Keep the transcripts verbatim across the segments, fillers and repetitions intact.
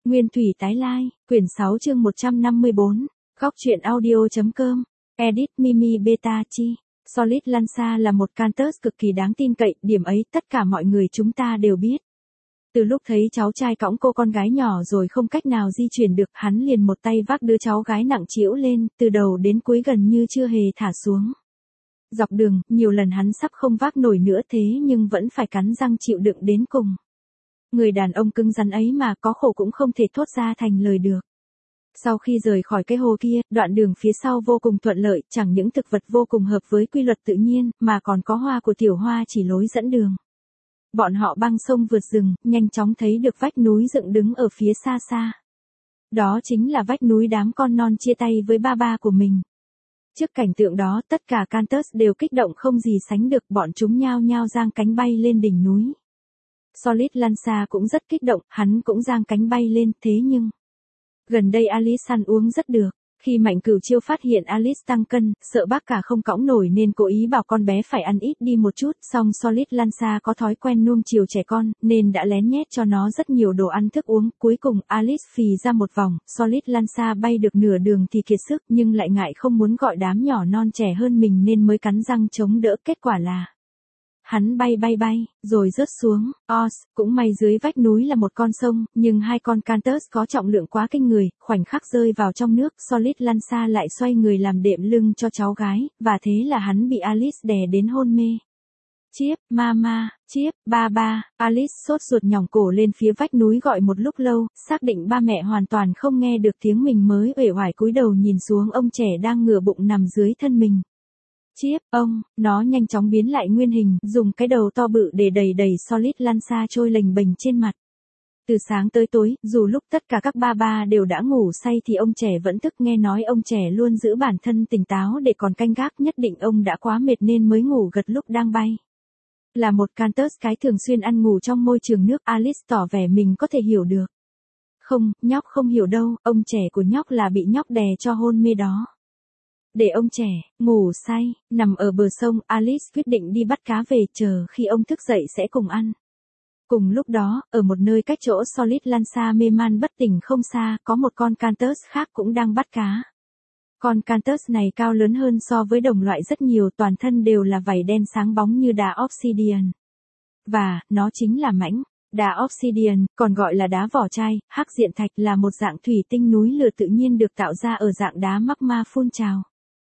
Nguyên thủy tái lai, quyển sáu chương một trăm năm mươi bốn, góc truyện audio.com, edit Mimi Beta Chi. Solid Lanza là một Cantus cực kỳ đáng tin cậy, điểm ấy tất cả mọi người chúng ta đều biết. Từ lúc thấy cháu trai cõng cô con gái nhỏ rồi không cách nào di chuyển được, hắn liền một tay vác đứa cháu gái nặng trĩu lên, từ đầu đến cuối gần như chưa hề thả xuống. Dọc đường, nhiều lần hắn sắp không vác nổi nữa thế nhưng vẫn phải cắn răng chịu đựng đến cùng. Người đàn ông cứng rắn ấy mà có khổ cũng không thể thốt ra thành lời được. Sau khi rời khỏi cái hồ kia, đoạn đường phía sau vô cùng thuận lợi, chẳng những thực vật vô cùng hợp với quy luật tự nhiên, mà còn có hoa của tiểu hoa chỉ lối dẫn đường. Bọn họ băng sông vượt rừng, nhanh chóng thấy được vách núi dựng đứng ở phía xa xa. Đó chính là vách núi đám con non chia tay với ba ba của mình. Trước cảnh tượng đó, tất cả Cantus đều kích động không gì sánh được, bọn chúng nhao nhao giang cánh bay lên đỉnh núi. Solid Lanza cũng rất kích động, hắn cũng giang cánh bay lên, thế nhưng... Gần đây Alice ăn uống rất được. Khi Mạnh Cửu Chiêu phát hiện Alice tăng cân, sợ bác cả không cõng nổi nên cố ý bảo con bé phải ăn ít đi một chút, song Solid Lanza có thói quen nuông chiều trẻ con, nên đã lén nhét cho nó rất nhiều đồ ăn thức uống. Cuối cùng Alice phì ra một vòng, Solid Lanza bay được nửa đường thì kiệt sức nhưng lại ngại không muốn gọi đám nhỏ non trẻ hơn mình nên mới cắn răng chống đỡ, kết quả là... Hắn bay bay bay, rồi rớt xuống, os, cũng may dưới vách núi là một con sông, nhưng hai con Cantus có trọng lượng quá kinh người, khoảnh khắc rơi vào trong nước, Solid Lanza lại xoay người làm đệm lưng cho cháu gái, và thế là hắn bị Alice đè đến hôn mê. Chiếp, mama, chiếp, ba ba, Alice sốt ruột nhỏng cổ lên phía vách núi gọi một lúc lâu, xác định ba mẹ hoàn toàn không nghe được tiếng mình mới uể oải cúi đầu nhìn xuống ông trẻ đang ngửa bụng nằm dưới thân mình. Chiếp, ông, nó nhanh chóng biến lại nguyên hình, dùng cái đầu to bự để đẩy đẩy Solid Lanza trôi lềnh bềnh trên mặt. Từ sáng tới tối, dù lúc tất cả các ba ba đều đã ngủ say thì ông trẻ vẫn thức, nghe nói ông trẻ luôn giữ bản thân tỉnh táo để còn canh gác, nhất định ông đã quá mệt nên mới ngủ gật lúc đang bay. Là một Cantus cái thường xuyên ăn ngủ trong môi trường nước, Alice tỏ vẻ mình có thể hiểu được. Không, nhóc không hiểu đâu, ông trẻ của nhóc là bị nhóc đè cho hôn mê đó. Để ông trẻ, ngủ say, nằm ở bờ sông, Alice quyết định đi bắt cá về, chờ khi ông thức dậy sẽ cùng ăn. Cùng lúc đó, ở một nơi cách chỗ Solid Lanza mê man bất tỉnh không xa, có một con Cantus khác cũng đang bắt cá. Con Cantus này cao lớn hơn so với đồng loại rất nhiều, toàn thân đều là vảy đen sáng bóng như đá obsidian. Và, nó chính là mãnh. Đá obsidian, còn gọi là đá vỏ chai, hắc diện thạch, là một dạng thủy tinh núi lửa tự nhiên được tạo ra ở dạng đá magma phun trào.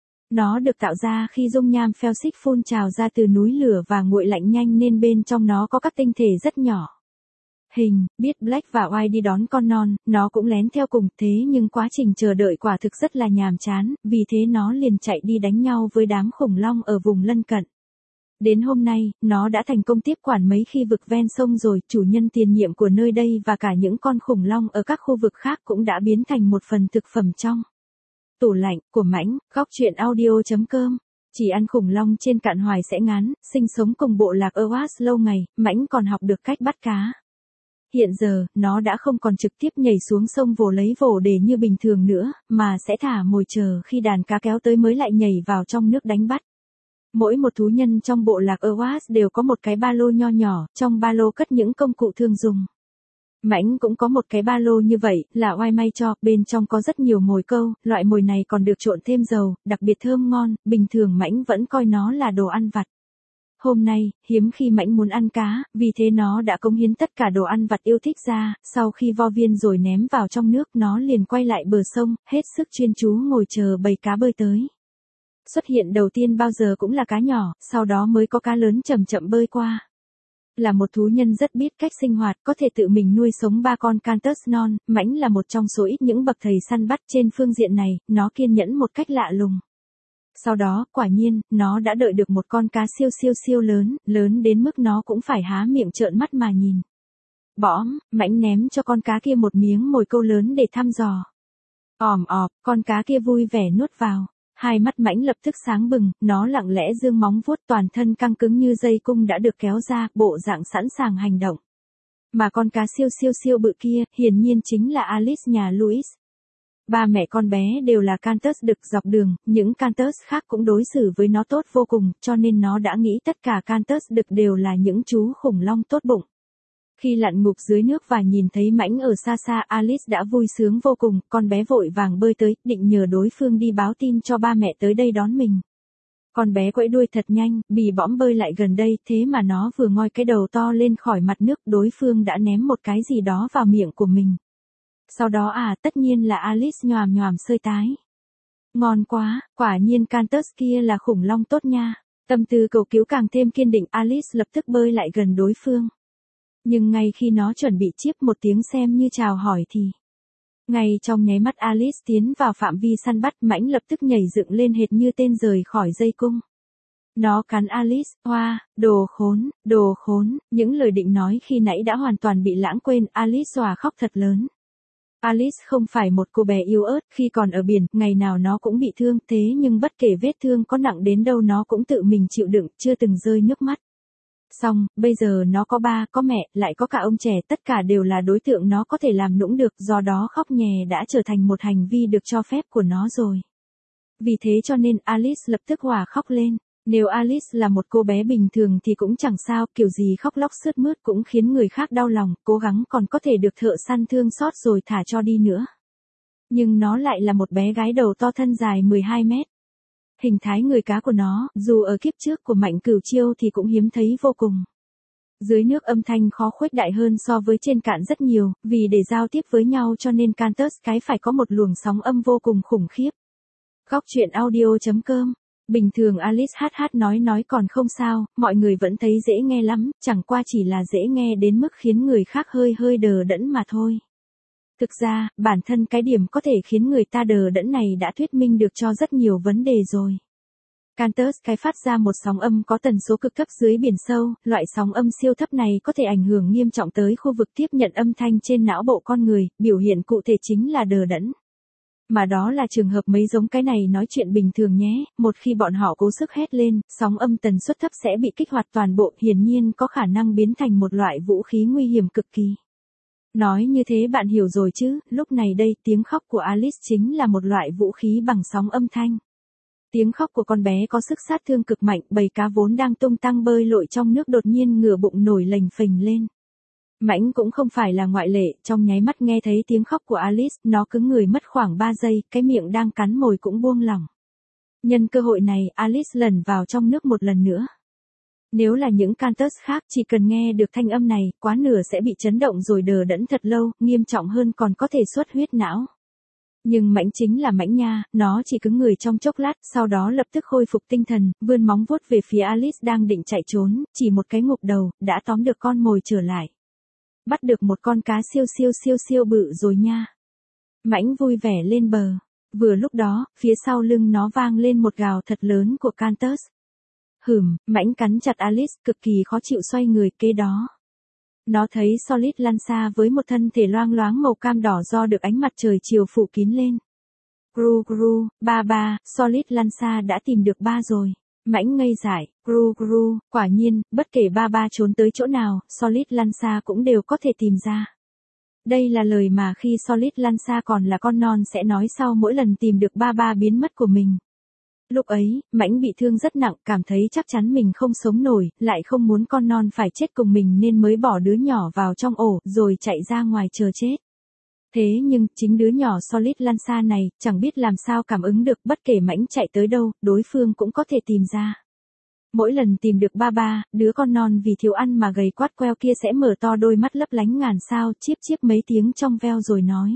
Nó được tạo ra khi dung nham felsic phun trào ra từ núi lửa và nguội lạnh nhanh nên bên trong nó có các tinh thể rất nhỏ. Hình, biết Black và White đi đón con non, nó cũng lén theo cùng, thế nhưng quá trình chờ đợi quả thực rất là nhàm chán, vì thế nó liền chạy đi đánh nhau với đám khủng long ở vùng lân cận. Đến hôm nay, nó đã thành công tiếp quản mấy khu vực ven sông rồi, chủ nhân tiền nhiệm của nơi đây và cả những con khủng long ở các khu vực khác cũng đã biến thành một phần thực phẩm trong tủ lạnh của Mãnh. Góc truyện audio.com. Chỉ ăn khủng long trên cạn hoài sẽ ngán, sinh sống cùng bộ lạc Oas lâu ngày, Mãnh còn học được cách bắt cá. Hiện giờ, nó đã không còn trực tiếp nhảy xuống sông vồ lấy vồ để như bình thường nữa, mà sẽ thả mồi chờ khi đàn cá kéo tới mới lại nhảy vào trong nước đánh bắt. Mỗi một thú nhân trong bộ lạc Oas đều có một cái ba lô nho nhỏ, trong ba lô cất những công cụ thường dùng. Mãnh cũng có một cái ba lô như vậy, là oai may cho, bên trong có rất nhiều mồi câu, loại mồi này còn được trộn thêm dầu, đặc biệt thơm ngon, bình thường Mãnh vẫn coi nó là đồ ăn vặt. Hôm nay, hiếm khi Mãnh muốn ăn cá, vì thế nó đã cống hiến tất cả đồ ăn vặt yêu thích ra, sau khi vo viên rồi ném vào trong nước, nó liền quay lại bờ sông, hết sức chuyên chú ngồi chờ bầy cá bơi tới. Xuất hiện đầu tiên bao giờ cũng là cá nhỏ, sau đó mới có cá lớn chậm chậm bơi qua. Là một thú nhân rất biết cách sinh hoạt, có thể tự mình nuôi sống ba con Cantus non, Mãnh là một trong số ít những bậc thầy săn bắt trên phương diện này, nó kiên nhẫn một cách lạ lùng. Sau đó, quả nhiên, nó đã đợi được một con cá siêu siêu siêu lớn, lớn đến mức nó cũng phải há miệng trợn mắt mà nhìn. Bõm, Mãnh ném cho con cá kia một miếng mồi câu lớn để thăm dò. Òm ọp, con cá kia vui vẻ nuốt vào. Hai mắt Mãnh lập tức sáng bừng, nó lặng lẽ dương móng vuốt, toàn thân căng cứng như dây cung đã được kéo ra, bộ dạng sẵn sàng hành động. Mà con cá siêu siêu siêu bự kia, hiển nhiên chính là Alice nhà Louis. Ba mẹ con bé đều là Cantus đực dọc đường, những Cantus khác cũng đối xử với nó tốt vô cùng, cho nên nó đã nghĩ tất cả Cantus đực đều là những chú khủng long tốt bụng. Khi lặn ngục dưới nước và nhìn thấy Mãnh ở xa xa, Alice đã vui sướng vô cùng, con bé vội vàng bơi tới, định nhờ đối phương đi báo tin cho ba mẹ tới đây đón mình. Con bé quẫy đuôi thật nhanh, bì bõm bơi lại gần đây, thế mà nó vừa ngoi cái đầu to lên khỏi mặt nước, đối phương đã ném một cái gì đó vào miệng của mình. Sau đó à, tất nhiên là Alice nhoàm nhoàm sơi tái. Ngon quá, quả nhiên Cantus kia là khủng long tốt nha. Tâm tư cầu cứu càng thêm kiên định, Alice lập tức bơi lại gần đối phương. Nhưng ngay khi nó chuẩn bị chíp một tiếng xem như chào hỏi thì... Ngay trong nháy mắt Alice tiến vào phạm vi săn bắt, Mãnh lập tức nhảy dựng lên hệt như tên rời khỏi dây cung. Nó cắn Alice, hoa, đồ khốn, đồ khốn, những lời định nói khi nãy đã hoàn toàn bị lãng quên, Alice xòa khóc thật lớn. Alice không phải một cô bé yếu ớt, khi còn ở biển, ngày nào nó cũng bị thương, thế nhưng bất kể vết thương có nặng đến đâu nó cũng tự mình chịu đựng, chưa từng rơi nước mắt. Xong, bây giờ nó có ba, có mẹ, lại có cả ông trẻ, tất cả đều là đối tượng nó có thể làm nũng được, do đó khóc nhè đã trở thành một hành vi được cho phép của nó rồi. Vì thế cho nên Alice lập tức hòa khóc lên. Nếu Alice là một cô bé bình thường thì cũng chẳng sao, kiểu gì khóc lóc sướt mướt cũng khiến người khác đau lòng, cố gắng còn có thể được thợ săn thương xót rồi thả cho đi nữa. Nhưng nó lại là một bé gái đầu to thân dài mười hai mét. Hình thái người cá của nó, dù ở kiếp trước của Mạnh Cửu Chiêu thì cũng hiếm thấy vô cùng. Dưới nước âm thanh khó khuếch đại hơn so với trên cạn rất nhiều, vì để giao tiếp với nhau cho nên Cantus cái phải có một luồng sóng âm vô cùng khủng khiếp. Góc truyện audio chấm com. Bình thường Alice hát hát nói nói còn không sao, mọi người vẫn thấy dễ nghe lắm, chẳng qua chỉ là dễ nghe đến mức khiến người khác hơi hơi đờ đẫn mà thôi. Thực ra, bản thân cái điểm có thể khiến người ta đờ đẫn này đã thuyết minh được cho rất nhiều vấn đề rồi. Cantus cái phát ra một sóng âm có tần số cực thấp dưới biển sâu, loại sóng âm siêu thấp này có thể ảnh hưởng nghiêm trọng tới khu vực tiếp nhận âm thanh trên não bộ con người, biểu hiện cụ thể chính là đờ đẫn. Mà đó là trường hợp mấy giống cái này nói chuyện bình thường nhé, một khi bọn họ cố sức hét lên, sóng âm tần suất thấp sẽ bị kích hoạt toàn bộ, hiển nhiên có khả năng biến thành một loại vũ khí nguy hiểm cực kỳ. Nói như thế bạn hiểu rồi chứ, lúc này đây tiếng khóc của Alice chính là một loại vũ khí bằng sóng âm thanh. Tiếng khóc của con bé có sức sát thương cực mạnh, bầy cá vốn đang tung tăng bơi lội trong nước đột nhiên ngửa bụng nổi lềnh phềnh lên. Mãnh cũng không phải là ngoại lệ, trong nháy mắt nghe thấy tiếng khóc của Alice, nó cứng người mất khoảng ba giây, cái miệng đang cắn mồi cũng buông lỏng. Nhân cơ hội này, Alice lẩn vào trong nước một lần nữa. Nếu là những Cantus khác chỉ cần nghe được thanh âm này, quá nửa sẽ bị chấn động rồi đờ đẫn thật lâu, nghiêm trọng hơn còn có thể xuất huyết não. Nhưng Mãnh chính là Mãnh nha, nó chỉ cứng người trong chốc lát, sau đó lập tức khôi phục tinh thần, vươn móng vuốt về phía Alice đang định chạy trốn, chỉ một cái ngụp đầu, đã tóm được con mồi trở lại. Bắt được một con cá siêu siêu siêu siêu bự rồi nha. Mãnh vui vẻ lên bờ. Vừa lúc đó, phía sau lưng nó vang lên một gào thật lớn của Cantus. Hửm, Mãnh cắn chặt Alice, cực kỳ khó chịu xoay người kế đó. Nó thấy Solid lăn xa với một thân thể loang loáng màu cam đỏ do được ánh mặt trời chiều phủ kín lên. Gru gru, ba ba, Solid lăn xa đã tìm được ba rồi. Mãnh ngây dại, gru gru, quả nhiên, bất kể ba ba trốn tới chỗ nào, Solid lăn xa cũng đều có thể tìm ra. Đây là lời mà khi Solid lăn xa còn là con non sẽ nói sau mỗi lần tìm được ba ba biến mất của mình. Lúc ấy, Mãnh bị thương rất nặng, cảm thấy chắc chắn mình không sống nổi, lại không muốn con non phải chết cùng mình nên mới bỏ đứa nhỏ vào trong ổ, rồi chạy ra ngoài chờ chết. Thế nhưng, chính đứa nhỏ Solid lăn xa này, chẳng biết làm sao cảm ứng được, bất kể Mãnh chạy tới đâu, đối phương cũng có thể tìm ra. Mỗi lần tìm được ba ba, đứa con non vì thiếu ăn mà gầy quát queo kia sẽ mở to đôi mắt lấp lánh ngàn sao, chíp chíp mấy tiếng trong veo rồi nói.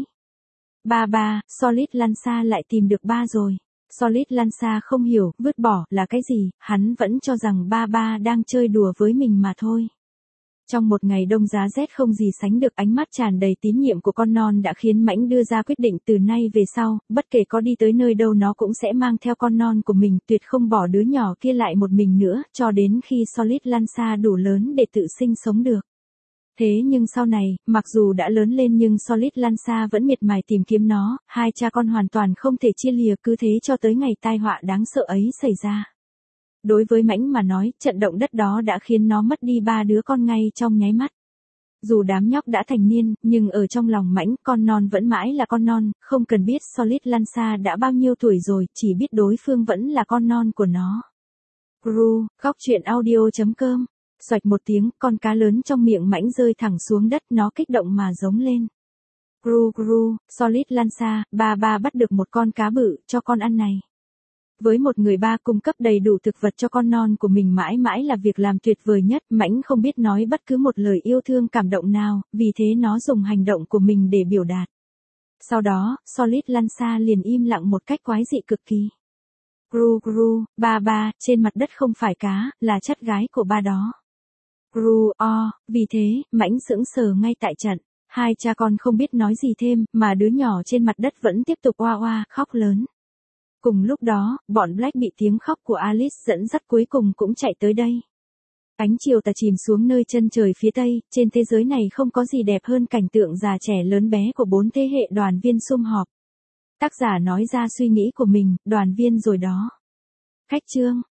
Ba ba, Solid lăn xa lại tìm được ba rồi. Solid lăn xa không hiểu, vứt bỏ, là cái gì, hắn vẫn cho rằng ba ba đang chơi đùa với mình mà thôi. Trong một ngày đông giá rét không gì sánh được, ánh mắt tràn đầy tín nhiệm của con non đã khiến Mãnh đưa ra quyết định từ nay về sau, bất kể có đi tới nơi đâu nó cũng sẽ mang theo con non của mình, tuyệt không bỏ đứa nhỏ kia lại một mình nữa, cho đến khi Solid lăn xa đủ lớn để tự sinh sống được. Thế nhưng sau này, mặc dù đã lớn lên nhưng Solid lăn xa vẫn miệt mài tìm kiếm nó, hai cha con hoàn toàn không thể chia lìa, cứ thế cho tới ngày tai họa đáng sợ ấy xảy ra. Đối với Mãnh mà nói, trận động đất đó đã khiến nó mất đi ba đứa con ngay trong nháy mắt. Dù đám nhóc đã thành niên, nhưng ở trong lòng Mãnh, con non vẫn mãi là con non, không cần biết Solid lăn xa đã bao nhiêu tuổi rồi, chỉ biết đối phương vẫn là con non của nó. Gru, góc truyện audio chấm com Xoạch một tiếng, con cá lớn trong miệng mãnh rơi thẳng xuống đất, nó kích động mà giống lên. Gru gru, Solid Lanza, ba ba bắt được một con cá bự, cho con ăn này. Với một người ba cung cấp đầy đủ thực vật cho con non của mình mãi mãi là việc làm tuyệt vời nhất, mãnh không biết nói bất cứ một lời yêu thương cảm động nào, vì thế nó dùng hành động của mình để biểu đạt. Sau đó, Solid Lanza liền im lặng một cách quái dị cực kỳ. Gru gru, ba ba, trên mặt đất không phải cá, là chất gái của ba đó. Gru o, vì thế, mãnh sững sờ ngay tại trận. Hai cha con không biết nói gì thêm, mà đứa nhỏ trên mặt đất vẫn tiếp tục oa oa, khóc lớn. Cùng lúc đó, bọn Black bị tiếng khóc của Alice dẫn dắt cuối cùng cũng chạy tới đây. Ánh chiều tà chìm xuống nơi chân trời phía tây, trên thế giới này không có gì đẹp hơn cảnh tượng già trẻ lớn bé của bốn thế hệ đoàn viên sum họp. Tác giả nói ra suy nghĩ của mình, đoàn viên rồi đó. Khách chương.